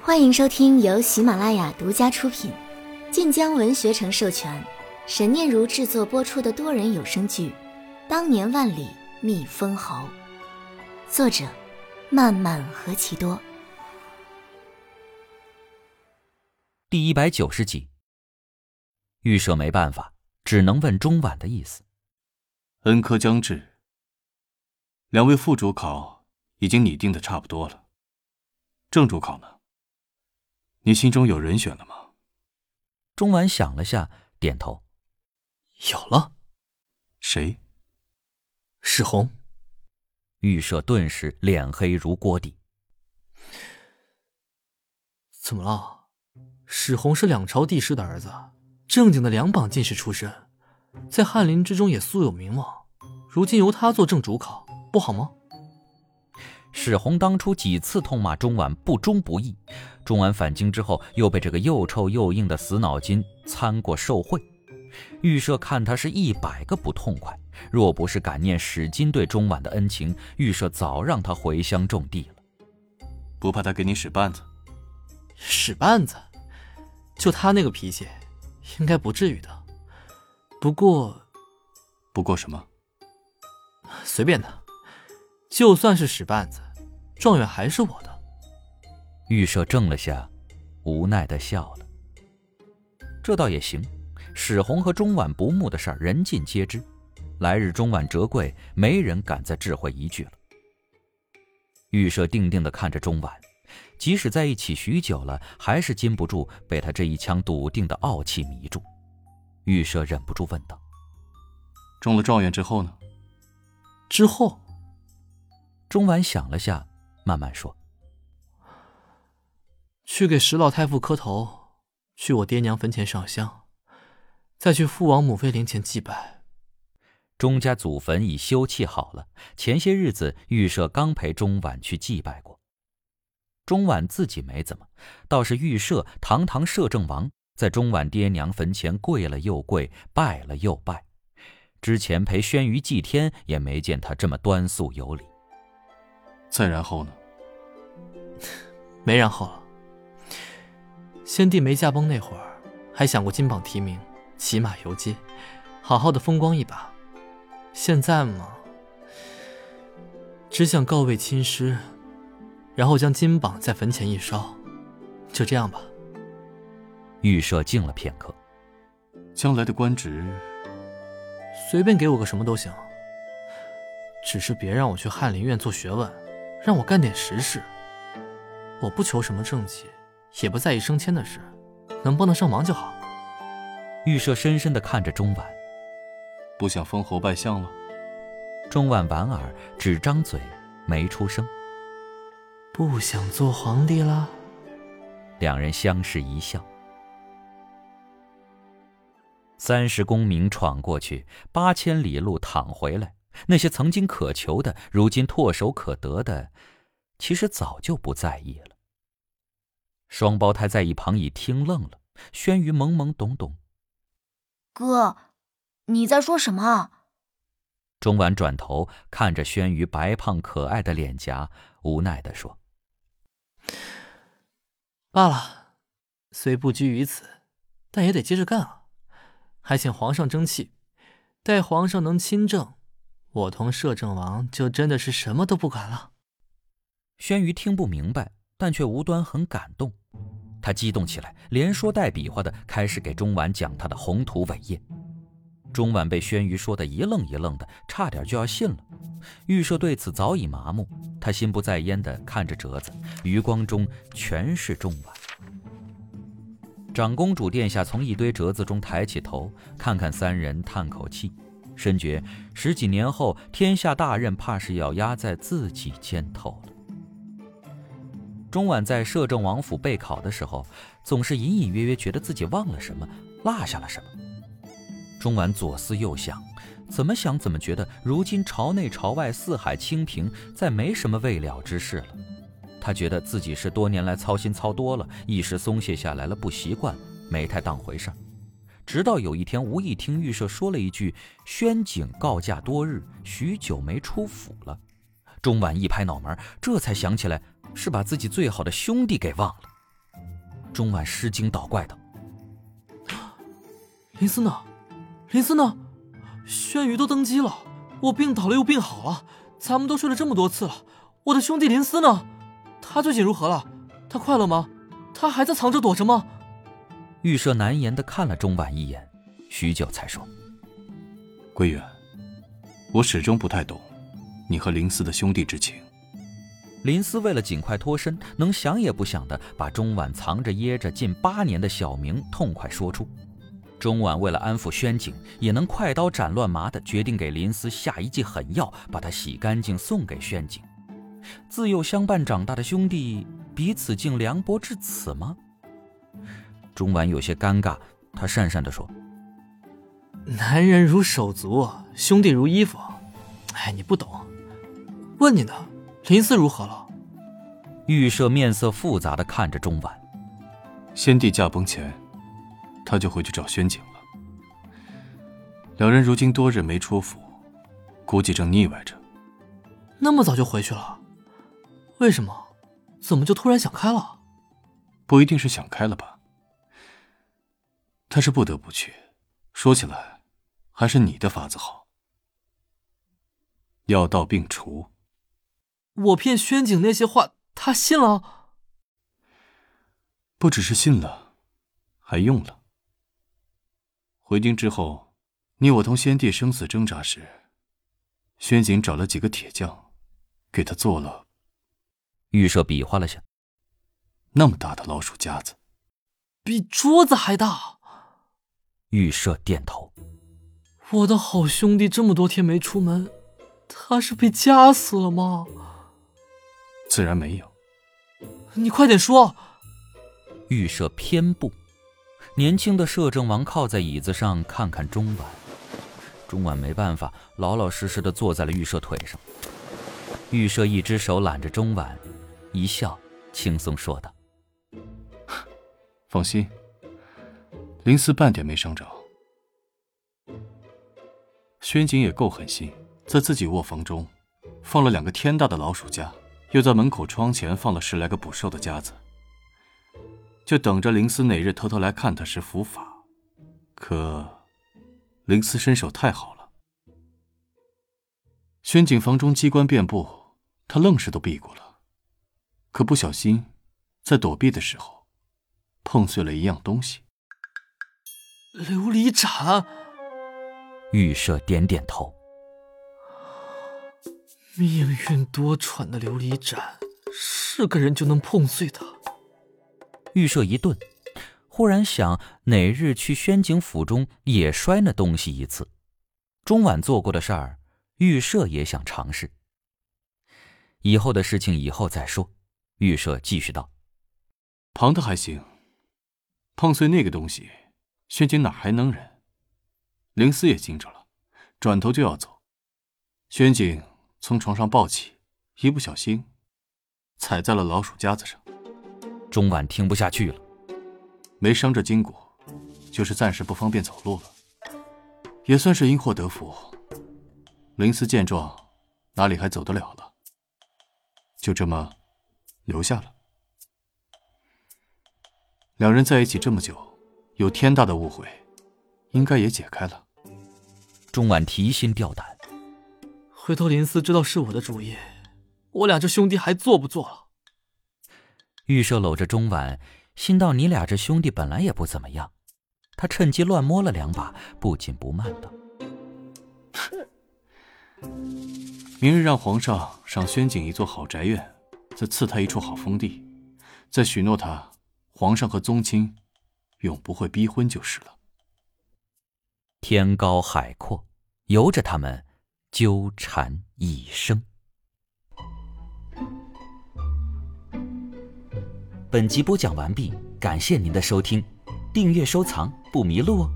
欢迎收听由喜马拉雅独家出品，晋江文学城授权，沈念如制作播出的多人有声剧《当年万里觅封侯》，作者漫漫何其多。 第190集。预设没办法，只能问钟婉的意思。 恩科将至，两位副主考已经拟定的差不多了，正主考呢？你心中有人选了吗？ 钟婉想了下，点头。 有了。 谁？ 史红。 预设顿时脸黑如锅底。 怎么了？史红是两朝帝师的儿子，正经的两榜进士出身，在翰林之中也素有名望，如今由他做正主考，不好吗？ 史红当初几次痛骂钟婉不忠不义，钟婉返京之后又被这个又臭又硬的死脑筋参过受贿。预设看他是100个不痛快，若不是感念史金对钟婉的恩情，预设早让他回乡种地了。 不怕他给你使绊子？ 使绊子？就他那个脾气，应该不至于的。不过什么？ 随便他，就算是使绊子，状元还是我的。 预设怔了下，无奈地笑了。这倒也行，史红和钟婉不睦的事儿人尽皆知，来日钟婉折桂，没人敢再智慧一句了。预设定定地看着钟婉，即使在一起许久了，还是禁不住被他这一腔笃定的傲气迷住。预设忍不住问道： 中了状元之后呢？ 之后？ 钟婉想了下，慢慢说： 去给石老太傅磕头，去我爹娘坟前上香，再去父王母妃灵前祭拜。 钟家祖坟已修葺好了，前些日子预设刚陪钟婉去祭拜过。钟婉自己没怎么，倒是预设堂堂摄政王，在钟婉爹娘坟前跪了又跪，拜了又拜。之前陪宣瑜祭天，也没见他这么端肃有礼。 再然后呢？ 没然后了。先帝没驾崩那会儿，还想过金榜题名，骑马游街，好好的风光一把。现在嘛，只想告慰亲师，然后将金榜在坟前一烧，就这样吧。 预设静了片刻。 将来的官职， 随便给我个什么都行，只是别让我去翰林院做学问，让我干点实事。我不求什么政绩，也不在意升迁的事，能帮得上忙就好。 预设深深地看着钟婉。 不想封侯拜相了？ 钟婉莞尔，只张嘴没出声。 不想做皇帝了？ 两人相视一笑。30功名闯过去，8000里路淌回来，那些曾经渴求的，如今唾手可得的，其实早就不在意了。双胞胎在一旁已听愣了，宣瑜懵懵懂懂： 哥，你在说什么？ 钟婉转头看着宣瑜白胖可爱的脸颊，无奈地说： 罢了，虽不拘于此，但也得接着干啊。还请皇上争气，待皇上能亲政，我同摄政王就真的是什么都不管了。 宣瑜听不明白，但却无端很感动。他激动起来，连说带比划的开始给钟婉讲他的宏图伟业。钟婉被宣瑜说的一愣一愣的，差点就要信了。预设对此早已麻木，他心不在焉的看着折子，余光中全是钟婉。长公主殿下从一堆折子中抬起头，看看三人，叹口气，深觉10几年后天下大任怕是要压在自己肩头了。钟婉在摄政王府备考的时候，总是隐隐约约觉得自己忘了什么，落下了什么。钟婉左思右想，怎么想怎么觉得如今朝内朝外四海清平，再没什么未了之事了。他觉得自己是多年来操心操多了，一时松懈下来了，不习惯，没太当回事儿。直到有一天无意听预设说了一句宣景告假多日，许久没出府了，钟婉一拍脑门，这才想起来是把自己最好的兄弟给忘了。 钟婉失惊倒怪道：“ 林思呢？林思呢？轩辕都登基了，我病倒了又病好了，咱们都睡了这么多次了，我的兄弟林思呢？他最近如何了？他快乐吗？他还在藏着躲着吗？” 玉舍难言地看了钟婉一眼，许久才说：“ 归远，我始终不太懂你和林思的兄弟之情。” 林思为了尽快脱身，能想也不想地把钟婉藏着掖着近8年的小名痛快说出。钟婉为了安抚宣景，也能快刀斩乱麻地决定给林思下一剂狠药，把他洗干净送给宣景。自幼相伴长大的兄弟，彼此竟凉薄至此吗？钟婉有些尴尬，他讪讪地说：“ 男人如手足，兄弟如衣服。哎，你不懂。问你呢，林思如何了？” 玉舍面色复杂地看着钟婉。 先帝驾崩前，他就回去找宣景了。两人如今多日没出府，估计正腻歪着。 那么早就回去了？为什么？怎么就突然想开了？ 不一定是想开了吧？他是不得不去。说起来，还是你的法子好。药到病除。 我骗宣景那些话，他信了？ 不只是信了，还用了。回京之后，你我同先帝生死挣扎时，宣景找了几个铁匠，给他做了。 玉舍比划了下， 那么大的老鼠夹子， 比桌子还大。 玉舍点头。 我的好兄弟这么多天没出门，他是被夹死了吗？ 自然没有。 你快点说。 玉舍偏不。年轻的摄政王靠在椅子上看看钟婉，钟婉没办法，老老实实地坐在了玉舍腿上。玉舍一只手揽着钟婉，一笑，轻松说道：“ 放心，林思半点没伤着。宣景也够狠心，在自己卧房中放了2个天大的老鼠夹，又在门口窗前放了10来个捕兽的夹子，就等着林思哪日偷偷来看他时伏法。可林思身手太好了，宣景房中机关遍布，他愣是都避过了。可不小心在躲避的时候碰碎了一样东西。 琉璃盏。 玉舍点点头。 命运多舛的琉璃盏，是个人就能碰碎它。 玉舍一顿，忽然想哪日去宣景府中也摔那东西一次。钟婉做过的事儿，玉舍也想尝试。以后的事情以后再说。玉舍继续道：“ 庞的还行，碰碎那个东西，宣景哪还能忍？林思也惊着了，转头就要走。宣景从床上抱起，一不小心踩在了老鼠夹子上。” 钟婉听不下去了。 没伤着筋骨，就是暂时不方便走路了，也算是因祸得福。林思见状，哪里还走得了了，就这么留下了。两人在一起这么久，有天大的误会，应该也解开了。 钟婉提心吊胆， 回头林思知道是我的主意，我俩这兄弟还做不做了？ 玉舍搂着钟婉，心道你俩这兄弟本来也不怎么样。他趁机乱摸了2把，不紧不慢道：“ 明日让皇上赏宣景一座好宅院，再赐他一处好封地，再许诺他皇上和宗亲永不会逼婚就是了。” 天高海阔，由着他们纠缠一生。本集播讲完毕，感谢您的收听，订阅收藏不迷路哦。